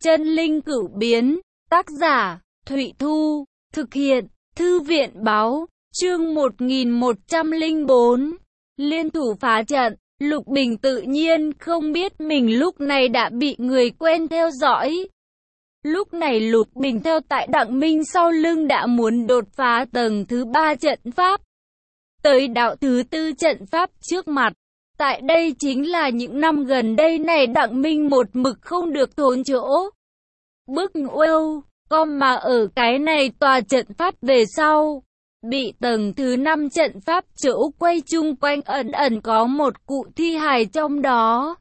Chân linh cửu biến, tác giả, Thụy Thu, thực hiện, Thư viện báo, chương 1104, liên thủ phá trận. Lục Bình tự nhiên không biết mình lúc này đã bị người quen theo dõi. Lúc này Lục Bình theo tại Đặng Minh sau lưng đã muốn đột phá tầng thứ 3 trận pháp, tới đạo thứ 4 trận pháp trước mặt. Tại đây chính là những năm gần đây này Đặng Minh một mực không được thốn chỗ. Bước Âu, con mà ở cái này tòa trận pháp về sau, bị tầng thứ 5 trận pháp chỗ quay chung quanh ẩn có một cụ thi hài trong đó.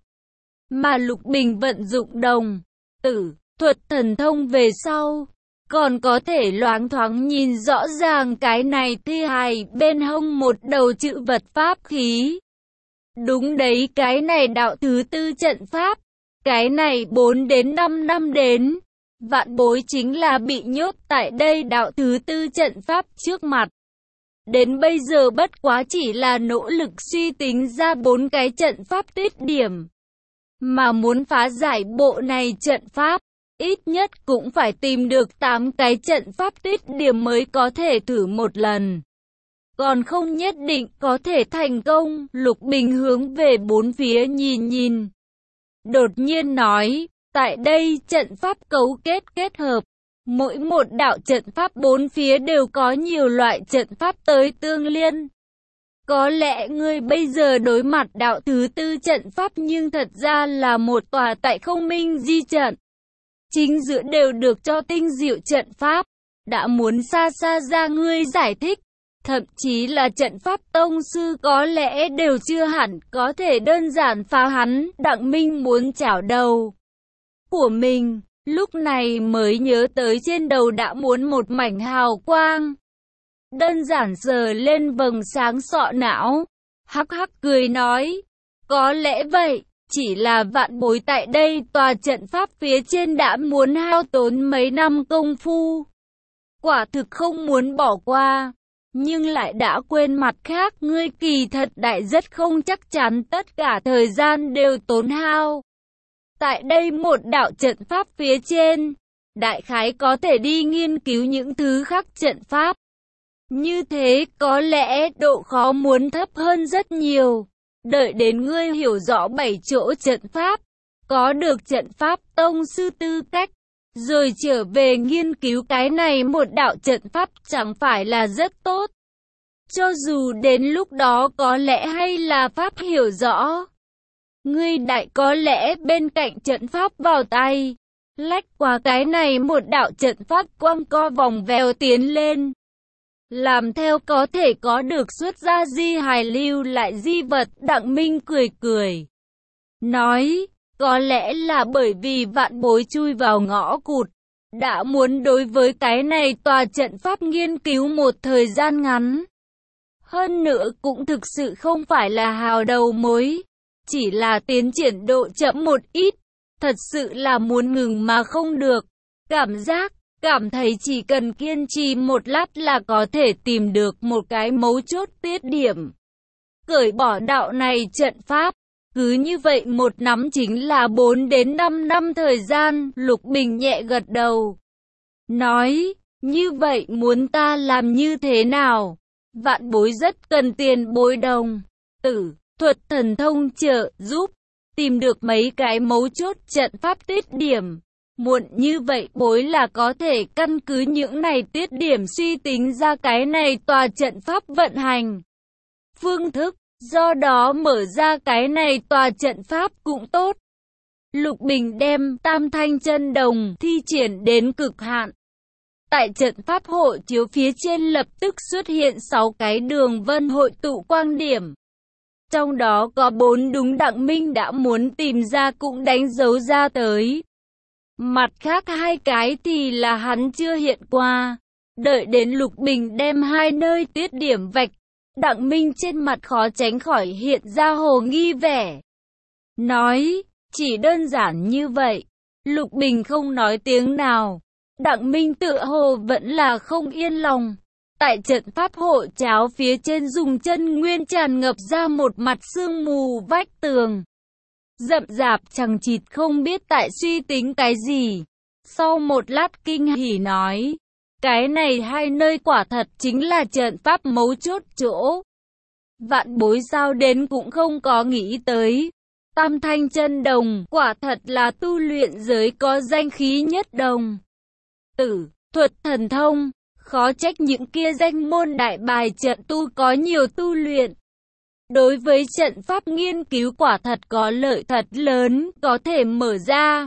Mà Lục Bình vận dụng đồng tử thuật thần thông về sau, còn có thể loáng thoáng nhìn rõ ràng cái này thi hài bên hông một đầu chữ vật pháp khí. Đúng đấy, cái này đạo thứ 4 trận pháp, cái này 4 đến 5 năm đến. Vạn Bối chính là bị nhốt tại đây đạo thứ 4 trận pháp trước mặt. Đến bây giờ bất quá chỉ là nỗ lực suy tính ra 4 cái trận pháp tiết điểm. Mà muốn phá giải bộ này trận pháp, ít nhất cũng phải tìm được 8 cái trận pháp tiết điểm mới có thể thử một lần. Còn không nhất định có thể thành công. Lục Bình hướng về bốn phía nhìn. Đột nhiên nói, tại đây trận pháp cấu kết hợp. Mỗi một đạo trận pháp bốn phía đều có nhiều loại trận pháp tới tương liên. Có lẽ ngươi bây giờ đối mặt đạo thứ 4 trận pháp nhưng thật ra là một tòa tại không minh di trận. Chính giữa đều được cho tinh diệu trận pháp. Đã muốn xa ra ngươi giải thích. Thậm chí là trận pháp tông sư có lẽ đều chưa hẳn có thể đơn giản phá hắn. Đặng Minh muốn chảo đầu của mình, lúc này mới nhớ tới trên đầu đã muốn một mảnh hào quang. Đơn giản sờ lên vầng sáng sọ não, hắc cười nói, có lẽ vậy, chỉ là Vạn Bối tại đây tòa trận pháp phía trên đã muốn hao tốn mấy năm công phu. Quả thực không muốn bỏ qua, nhưng lại đã quên mặt khác, ngươi kỳ thật đại rất không chắc chắn tất cả thời gian đều tốn hao. Tại đây một đạo trận pháp phía trên, đại khái có thể đi nghiên cứu những thứ khác trận pháp. Như thế có lẽ độ khó muốn thấp hơn rất nhiều. Đợi đến ngươi hiểu rõ 7 chỗ trận pháp, có được trận pháp tông sư tư cách, rồi trở về nghiên cứu cái này một đạo trận pháp chẳng phải là rất tốt. Cho dù đến lúc đó có lẽ hay là pháp hiểu rõ, ngươi đại có lẽ bên cạnh trận pháp vào tay, lách qua cái này một đạo trận pháp quăng co vòng vèo tiến lên. Làm theo có thể có được xuất ra di hài lưu lại di vật. Đặng Minh cười. Nói, có lẽ là bởi vì Vạn Bối chui vào ngõ cụt, đã muốn đối với cái này tòa trận pháp nghiên cứu một thời gian ngắn. Hơn nữa cũng thực sự không phải là hào đầu mối, chỉ là tiến triển độ chậm một ít, thật sự là muốn ngừng mà không được. Cảm thấy chỉ cần kiên trì một lát là có thể tìm được một cái mấu chốt tiết điểm. Cởi bỏ đạo này trận pháp, cứ như vậy một nắm chính là 4 đến 5 năm thời gian. Lục Bình nhẹ gật đầu. Nói, như vậy muốn ta làm như thế nào? Vạn Bối rất cần tiền bối đồng tử thuật thần thông trợ giúp, tìm được mấy cái mấu chốt trận pháp tiết điểm. Muộn như vậy Bối là có thể căn cứ những này tiết điểm suy tính ra cái này tòa trận pháp vận hành phương thức, do đó mở ra cái này tòa trận pháp cũng tốt. Lục Bình đem Tam Thanh Chân Đồng thi triển đến cực hạn. Tại trận pháp hộ chiếu phía trên lập tức xuất hiện 6 cái đường vân hội tụ quang điểm. Trong đó có 4 đúng Đặng Minh đã muốn tìm ra cũng đánh dấu ra tới. Mặt khác 2 cái thì là hắn chưa hiện qua. Đợi đến Lục Bình đem 2 nơi tiết điểm vạch, Đặng Minh trên mặt khó tránh khỏi hiện ra hồ nghi vẻ. Nói, chỉ đơn giản như vậy. Lục Bình không nói tiếng nào. Đặng Minh tựa hồ vẫn là không yên lòng. Tại trận pháp hộ cháo phía trên dùng chân nguyên tràn ngập ra một mặt sương mù vách tường. Rậm rạp chằng chịt không biết tại suy tính cái gì. Sau một lát kinh hỉ nói, cái này hai nơi quả thật chính là trận pháp mấu chốt chỗ. Vạn Bối sao đến cũng không có nghĩ tới. Tam Thanh Chân Đồng quả thật là tu luyện giới có danh khí nhất đồng. Tử, thuật thần thông, khó trách những kia danh môn đại bài trận tu có nhiều tu luyện. Đối với trận pháp nghiên cứu quả thật có lợi thật lớn, có thể mở ra.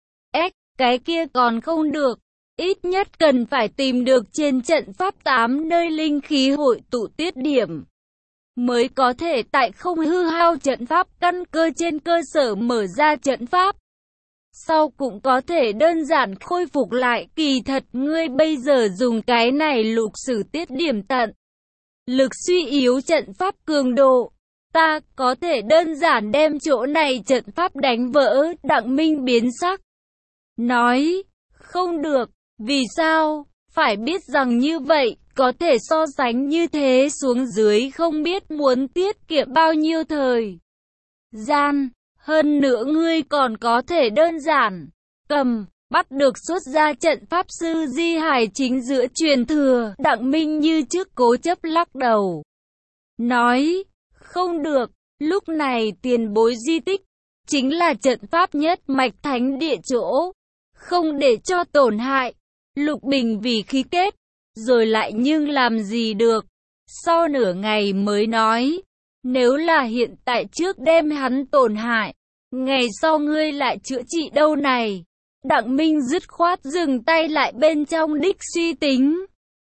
Cái kia còn không được. Ít nhất cần phải tìm được trên trận pháp 8 nơi linh khí hội tụ tiết điểm, mới có thể tại không hư hao trận pháp căn cơ trên cơ sở mở ra trận pháp. Sau cũng có thể đơn giản khôi phục lại. Kỳ thật ngươi bây giờ dùng cái này lục sử tiết điểm tận lực suy yếu trận pháp cường độ. Ta có thể đơn giản đem chỗ này trận pháp đánh vỡ. Đặng Minh biến sắc. Nói, không được, vì sao? Phải biết rằng như vậy, có thể so sánh như thế xuống dưới không biết muốn tiết kiệm bao nhiêu thời gian. Hơn nữa ngươi còn có thể đơn giản bắt được xuất ra trận pháp sư di hải chính giữa truyền thừa. Đặng Minh như trước cố chấp lắc đầu. Nói, không được, lúc này tiền bối di tích, chính là trận pháp nhất mạch thánh địa chỗ. Không để cho tổn hại. Lục Bình vì khí kết, rồi lại nhưng làm gì được. Sau nửa ngày mới nói, nếu là hiện tại trước đem hắn tổn hại, ngày sau ngươi lại chữa trị đâu này. Đặng Minh dứt khoát dừng tay lại bên trong đích suy tính.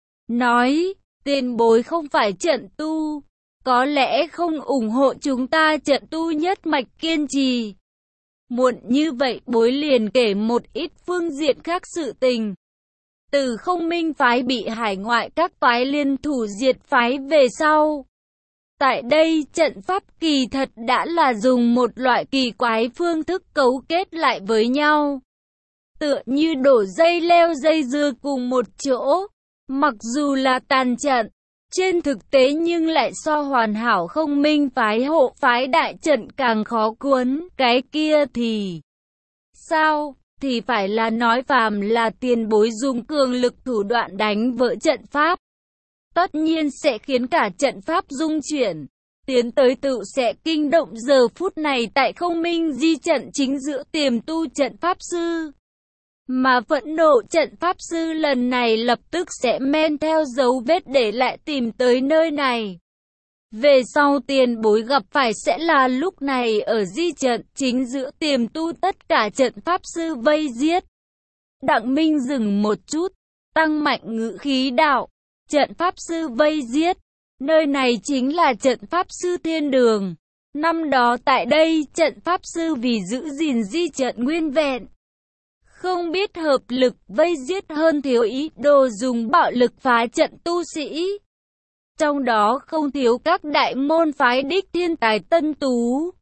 Nói, tiền bối không phải trận tu, có lẽ không ủng hộ chúng ta trận tu nhất mạch kiên trì. Muộn như vậy bối liền kể một ít phương diện khác sự tình. Từ Không Minh phái bị hải ngoại các phái liên thủ diệt phái về sau. Tại đây trận pháp kỳ thật đã là dùng một loại kỳ quái phương thức cấu kết lại với nhau. Tựa như đổ dây leo dây dưa cùng một chỗ. Mặc dù là tàn trận, trên thực tế nhưng lại so hoàn hảo Không Minh phái hộ phái đại trận càng khó cuốn. Cái kia thì sao? Thì phải là nói phàm là tiền bối dùng cường lực thủ đoạn đánh vỡ trận pháp, tất nhiên sẽ khiến cả trận pháp rung chuyển, tiến tới tự sẽ kinh động. Giờ phút này tại Không Minh di trận chính giữa tiềm tu trận pháp sư, mà phẫn nộ trận pháp sư lần này lập tức sẽ men theo dấu vết để lại tìm tới nơi này. Về sau tiền bối gặp phải sẽ là lúc này ở di trận chính giữa tiềm tu tất cả trận pháp sư vây giết. Đặng Minh dừng một chút, tăng mạnh ngữ khí đạo, trận pháp sư vây giết, nơi này chính là trận pháp sư thiên đường. Năm đó tại đây trận pháp sư vì giữ gìn di trận nguyên vẹn, không biết hợp lực vây giết hơn thiếu ý đồ dùng bạo lực phá trận tu sĩ. Trong đó không thiếu các đại môn phái đích thiên tài tân tú,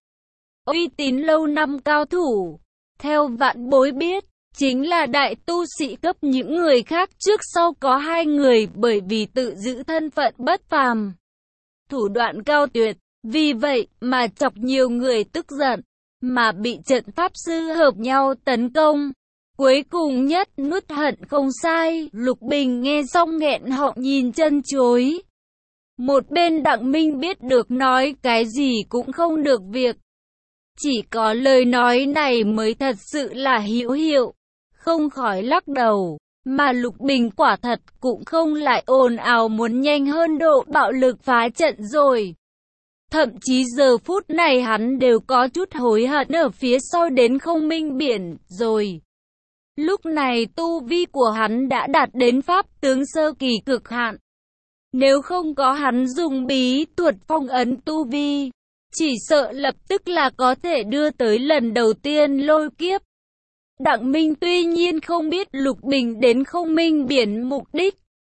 uy tín lâu năm cao thủ. Theo Vạn Bối biết, chính là đại tu sĩ cấp. Những người khác trước sau có 2 người bởi vì tự giữ thân phận bất phàm, thủ đoạn cao tuyệt, vì vậy mà chọc nhiều người tức giận, mà bị trận pháp sư hợp nhau tấn công. Cuối cùng nhất nuốt hận không sai. Lục Bình nghe xong nghẹn họng nhìn chân chối. Một bên Đặng Minh biết được nói cái gì cũng không được việc. Chỉ có lời nói này mới thật sự là hữu hiệu. Không khỏi lắc đầu. Mà Lục Bình quả thật cũng không lại ồn ào muốn nhanh hơn độ bạo lực phá trận rồi. Thậm chí giờ phút này hắn đều có chút hối hận ở phía sau đến Không Minh biển rồi. Lúc này tu vi của hắn đã đạt đến pháp tướng sơ kỳ cực hạn. Nếu không có hắn dùng bí thuật phong ấn tu vi, chỉ sợ lập tức là có thể đưa tới lần đầu tiên lôi kiếp. Đặng Minh tuy nhiên không biết Lục Bình đến Không Minh biển mục đích,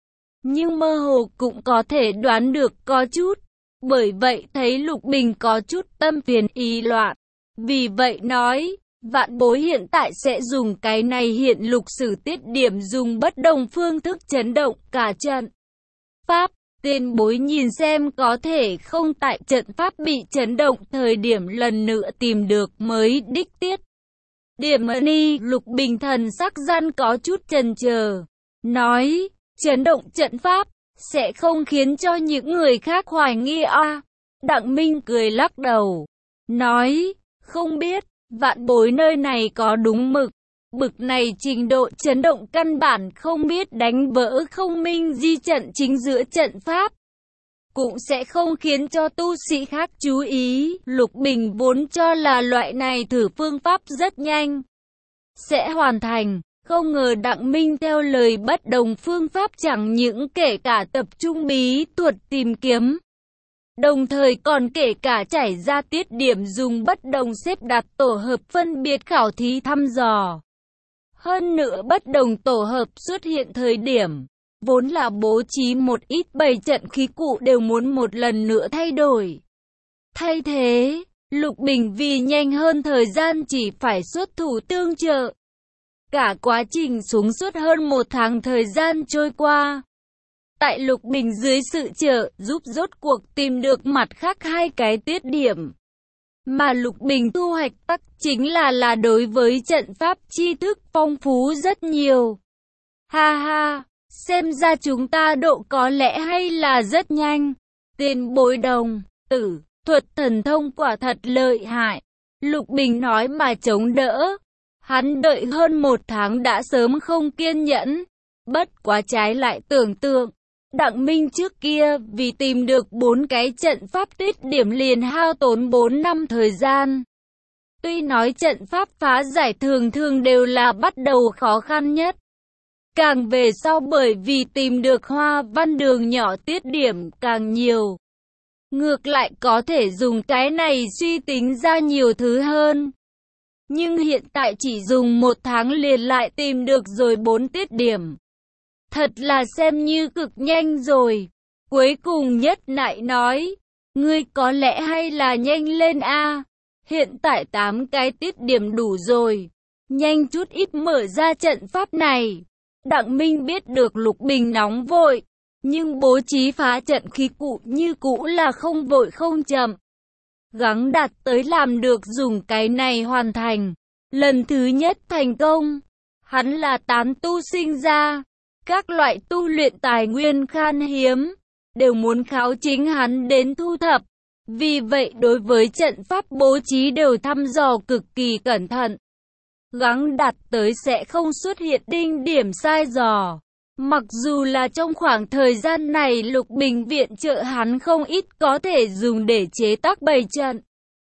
nhưng mơ hồ cũng có thể đoán được có chút. Bởi vậy thấy Lục Bình có chút tâm phiền ý loạn, vì vậy nói, Vạn Bối hiện tại sẽ dùng cái này hiện lục sử tiết điểm dùng bất đồng phương thức chấn động cả trận pháp. Tiền bối nhìn xem có thể không tại trận pháp bị chấn động thời điểm lần nữa tìm được mới đích tiết. điểm ni. Lục Bình thần sắc gian có chút chần chờ, nói, chấn động trận pháp, sẽ không khiến cho những người khác hoài nghi à? Đặng Minh cười lắc đầu, nói, không biết, vạn bối nơi này có đúng mực. Bực này trình độ chấn động căn bản không biết đánh vỡ không minh di trận chính giữa trận pháp, cũng sẽ không khiến cho tu sĩ khác chú ý. Lục Bình vốn cho là loại này thử phương pháp rất nhanh sẽ hoàn thành, không ngờ Đặng Minh theo lời bất đồng phương pháp, chẳng những kể cả tập trung bí thuật tìm kiếm, đồng thời còn kể cả trải ra tiết điểm dùng bất đồng xếp đặt tổ hợp phân biệt khảo thí thăm dò. Hơn nữa bất đồng tổ hợp xuất hiện thời điểm, vốn là bố trí một ít bày trận khí cụ đều muốn một lần nữa thay đổi. Thay thế, Lục Bình vì nhanh hơn thời gian chỉ phải xuất thủ tương trợ. Cả quá trình xuống suốt hơn 1 tháng thời gian trôi qua. Tại Lục Bình dưới sự trợ giúp rốt cuộc tìm được mặt khác 2 cái tiết điểm. Mà Lục Bình thu hoạch tắc chính là đối với trận pháp tri thức phong phú rất nhiều. Ha ha, xem ra chúng ta độ có lẽ hay là rất nhanh. Tiền bối đồng tử, thuật thần thông quả thật lợi hại. Lục Bình nói mà chống đỡ. Hắn đợi hơn 1 tháng đã sớm không kiên nhẫn. Bất quá trái lại tưởng tượng, Đặng Minh trước kia vì tìm được 4 cái trận pháp tiết điểm liền hao tốn 4 năm thời gian. Tuy nói trận pháp phá giải thường thường đều là bắt đầu khó khăn nhất. Càng về sau bởi vì tìm được hoa văn đường nhỏ tiết điểm càng nhiều. Ngược lại có thể dùng cái này suy tính ra nhiều thứ hơn. Nhưng hiện tại chỉ dùng 1 tháng liền lại tìm được rồi 4 tiết điểm. Thật là xem như cực nhanh rồi. Cuối cùng Nhất Nại nói, ngươi có lẽ hay là nhanh lên a. Hiện tại 8 cái tiết điểm đủ rồi. Nhanh chút ít mở ra trận pháp này. Đặng Minh biết được Lục Bình nóng vội, nhưng bố trí phá trận khí cụ như cũ là không vội không chậm. Gắng đạt tới làm được dùng cái này hoàn thành. Lần thứ nhất thành công, hắn là tán tu sinh ra. Các loại tu luyện tài nguyên khan hiếm, đều muốn kháo chính hắn đến thu thập. Vì vậy đối với trận pháp bố trí đều thăm dò cực kỳ cẩn thận. Gắng đạt tới sẽ không xuất hiện đinh điểm sai dò. Mặc dù là trong khoảng thời gian này Lục Bình viện trợ hắn không ít có thể dùng để chế tác bày trận.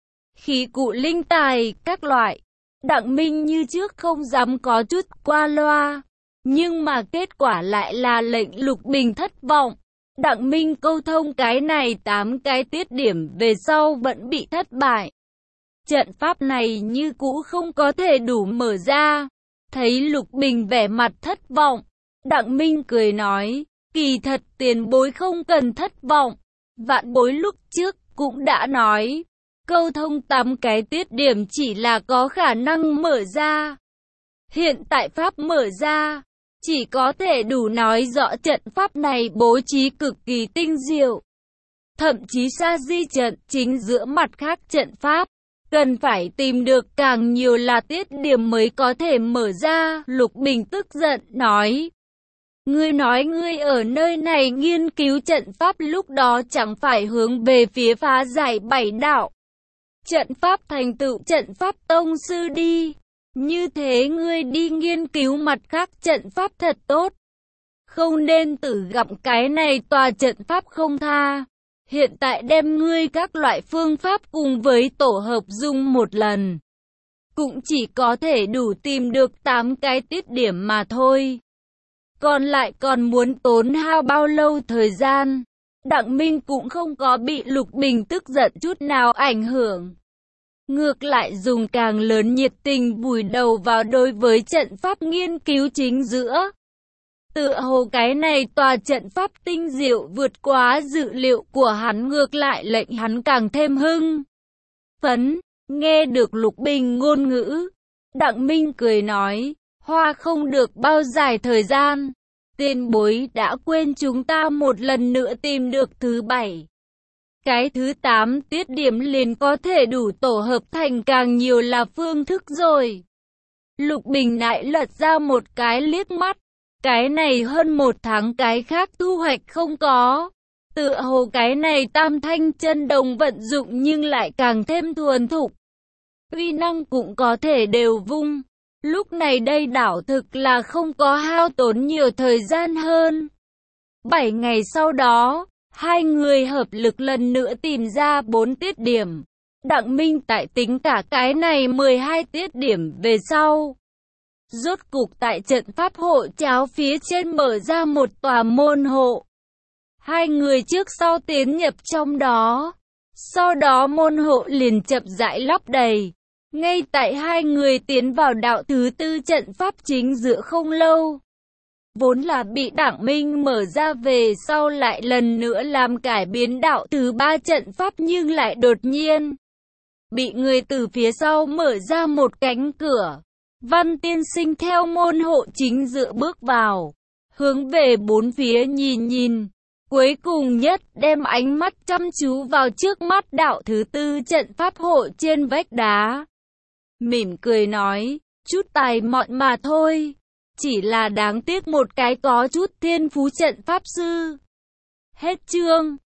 Khí cụ linh tài, các loại. Đặng Minh như trước không dám có chút qua loa. Nhưng mà kết quả lại là lệnh Lục Bình thất vọng. Đặng Minh câu thông cái này 8 cái tiết điểm về sau vẫn bị thất bại. Trận pháp này như cũ không có thể đủ mở ra. Thấy Lục Bình vẻ mặt thất vọng, Đặng Minh cười nói, kỳ thật tiền bối không cần thất vọng. Vạn bối lúc trước cũng đã nói, câu thông 8 cái tiết điểm chỉ là có khả năng mở ra. Hiện tại pháp mở ra, chỉ có thể đủ nói rõ trận pháp này bố trí cực kỳ tinh diệu. Thậm chí sa di trận chính giữa mặt khác trận pháp, cần phải tìm được càng nhiều là tiết điểm mới có thể mở ra. Lục Bình tức giận nói, ngươi nói ngươi ở nơi này nghiên cứu trận pháp lúc đó chẳng phải hướng về phía phá giải 7 đạo. Trận pháp thành tựu trận pháp tông sư đi. Như thế ngươi đi nghiên cứu mặt khác trận pháp thật tốt. Không nên tự gặm cái này tòa trận pháp không tha. Hiện tại đem ngươi các loại phương pháp cùng với tổ hợp dùng một lần. Cũng chỉ có thể đủ tìm được 8 cái tiết điểm mà thôi. Còn lại còn muốn tốn hao bao lâu thời gian. Đặng Minh cũng không có bị Lục Bình tức giận chút nào ảnh hưởng. Ngược lại dùng càng lớn nhiệt tình vùi đầu vào đối với trận pháp nghiên cứu chính giữa. Tựa hồ cái này tòa trận pháp tinh diệu vượt quá dự liệu của hắn, ngược lại lệnh hắn càng thêm hưng phấn. Nghe được Lục Bình ngôn ngữ, Đặng Minh cười nói, hoa không được bao dài thời gian, tiền bối đã quên chúng ta một lần nữa tìm được thứ 7. Cái thứ 8 tiết điểm liền có thể đủ tổ hợp thành càng nhiều là phương thức rồi. Lục Bình lại lật ra một cái liếc mắt. Cái này hơn 1 tháng cái khác thu hoạch không có. Tựa hồ cái này Tam Thanh chân đồng vận dụng nhưng lại càng thêm thuần thục. Uy năng cũng có thể đều vung. Lúc này đây đảo thực là không có hao tốn nhiều thời gian hơn. 7 ngày sau đó, hai người hợp lực lần nữa tìm ra 4 tiết điểm. Đặng Minh tại tính cả cái này 12 tiết điểm về sau. Rốt cục tại trận pháp hộ cháo phía trên mở ra một tòa môn hộ. Hai người trước sau tiến nhập trong đó. Sau đó môn hộ liền chậm rãi lấp đầy. Ngay tại hai người tiến vào đạo thứ 4 trận pháp chính giữa không lâu. Vốn là bị Đặng Minh mở ra về sau lại lần nữa làm cải biến đạo thứ 3 trận pháp nhưng lại đột nhiên bị người từ phía sau mở ra một cánh cửa. Văn tiên sinh theo môn hộ chính giữa bước vào, hướng về bốn phía nhìn nhìn. Cuối cùng nhất đem ánh mắt chăm chú vào trước mắt đạo thứ 4 trận pháp hộ trên vách đá. Mỉm cười nói, chút tài mọn mà thôi. Chỉ là đáng tiếc một cái có chút thiên phú trận pháp sư. Hết chương.